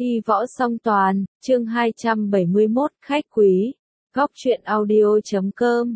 Y võ song toàn, chương 271, khách quý. Góc truyện audio.com.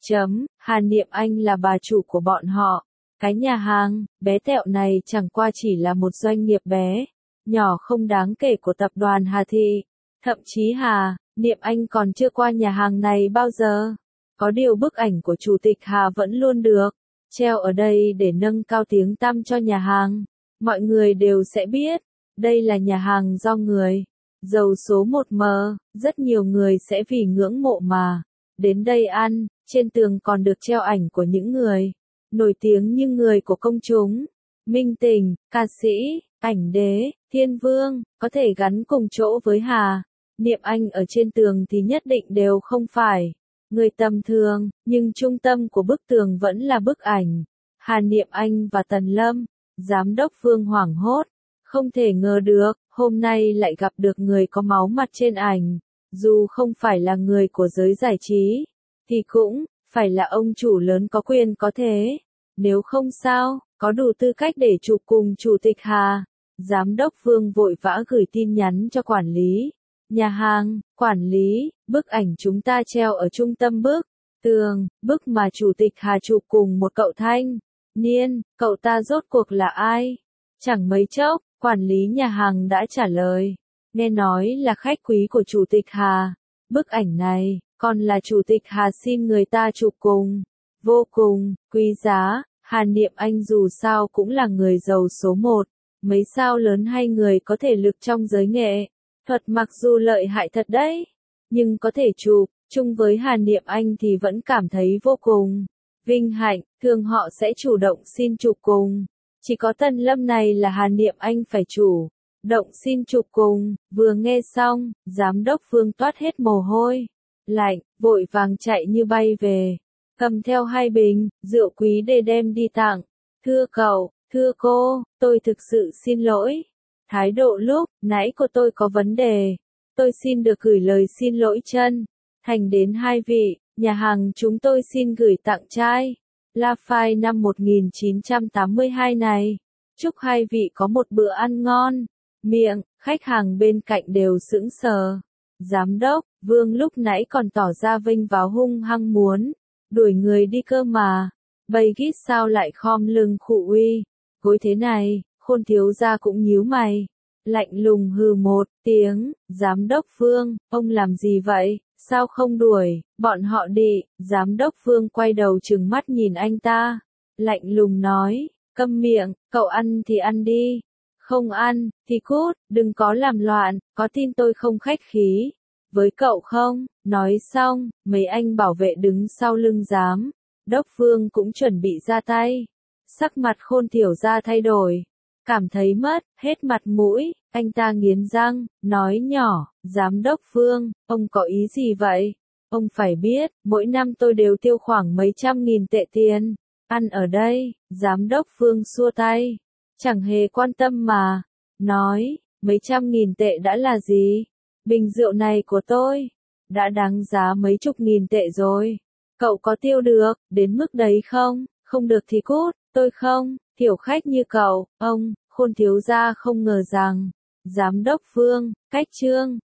Hà Niệm Anh là bà chủ của bọn họ. Cái nhà hàng bé tẹo này chẳng qua chỉ là một doanh nghiệp bé, nhỏ không đáng kể của tập đoàn Hà Thị. Thậm chí Hà Niệm Anh còn chưa qua nhà hàng này bao giờ. Có điều bức ảnh của Chủ tịch Hà vẫn luôn được treo ở đây để nâng cao tiếng tăm cho nhà hàng. Mọi người đều sẽ biết, đây là nhà hàng do người giàu số 1M, rất nhiều người sẽ vì ngưỡng mộ mà đến đây ăn. Trên tường còn được treo ảnh của những người nổi tiếng như người của công chúng, minh tinh, ca sĩ, ảnh đế, thiên vương, có thể gắn cùng chỗ với Hà Niệm Anh. Ở trên tường thì nhất định đều không phải người tầm thường, nhưng trung tâm của bức tường vẫn là bức ảnh Hà Niệm Anh và Tần Lâm. Giám đốc Vương hoảng hốt, không thể ngờ được, hôm nay lại gặp được người có máu mặt trên ảnh. Dù không phải là người của giới giải trí, thì cũng phải là ông chủ lớn có quyền có thế. Nếu không sao, có đủ tư cách để chụp cùng Chủ tịch Hà. Giám đốc Vương vội vã gửi tin nhắn cho quản lý nhà hàng. Quản lý, bức ảnh chúng ta treo ở trung tâm bức tường, bức mà Chủ tịch Hà chụp cùng một cậu thanh niên, cậu ta rốt cuộc là ai? Chẳng mấy chốc, quản lý nhà hàng đã trả lời, nghe nói là khách quý của Chủ tịch Hà. Bức ảnh này, còn là Chủ tịch Hà xin người ta chụp cùng. Vô cùng quý giá. Hà Niệm Anh dù sao cũng là người giàu số 1, mấy sao lớn hay người có thể lực trong giới nghệ thuật, mặc dù lợi hại thật đấy, nhưng có thể chụp chung với Hà Niệm Anh thì vẫn cảm thấy vô cùng vinh hạnh. Thường họ sẽ chủ động xin chụp cùng, chỉ có Tần Lâm này là Hà Niệm Anh phải chủ động xin chụp cùng. Vừa nghe xong, giám đốc Vương toát hết mồ hôi lạnh, vội vàng chạy như bay về, cầm theo 2 bình rượu quý để đem đi tặng. Thưa cậu, thưa cô, tôi thực sự xin lỗi. Thái độ lúc nãy của tôi có vấn đề. Tôi xin được gửi lời xin lỗi chân thành đến 2 vị. Nhà hàng chúng tôi xin gửi tặng chai Lafite năm 1982 này. Chúc 2 vị có một bữa ăn ngon miệng. Khách hàng bên cạnh đều sững sờ. Giám đốc Vương lúc nãy còn tỏ ra vênh váo hung hăng muốn đuổi người đi cơ mà. Bây gít sao lại khom lưng khụ uy gối thế này? Khôn thiếu gia cũng nhíu mày, lạnh lùng hừ một tiếng. Giám đốc Vương, ông làm gì vậy? Sao không đuổi bọn họ đi? Giám đốc Vương quay đầu trừng mắt nhìn anh ta, lạnh lùng nói, câm miệng, cậu ăn thì ăn đi, không ăn thì cút, đừng có làm loạn, có tin tôi không khách khí với cậu không? Nói xong, mấy anh bảo vệ đứng sau lưng giám đốc Vương cũng chuẩn bị ra tay. Sắc mặt Khôn Thiểu Gia thay đổi, cảm thấy mất hết mặt mũi. Anh ta nghiến răng, nói nhỏ, giám đốc Vương, ông có ý gì vậy? Ông phải biết, mỗi năm tôi đều tiêu khoảng mấy trăm nghìn tệ tiền ăn ở đây. Giám đốc Vương xua tay, chẳng hề quan tâm mà nói, mấy trăm nghìn tệ đã là gì? Bình rượu này của tôi đã đáng giá mấy chục nghìn tệ rồi. Cậu có tiêu được đến mức đấy không? Không được thì cút, tôi không thiểu khách như cậu. Ông Khôn thiếu gia không ngờ rằng giám đốc Vương cách trương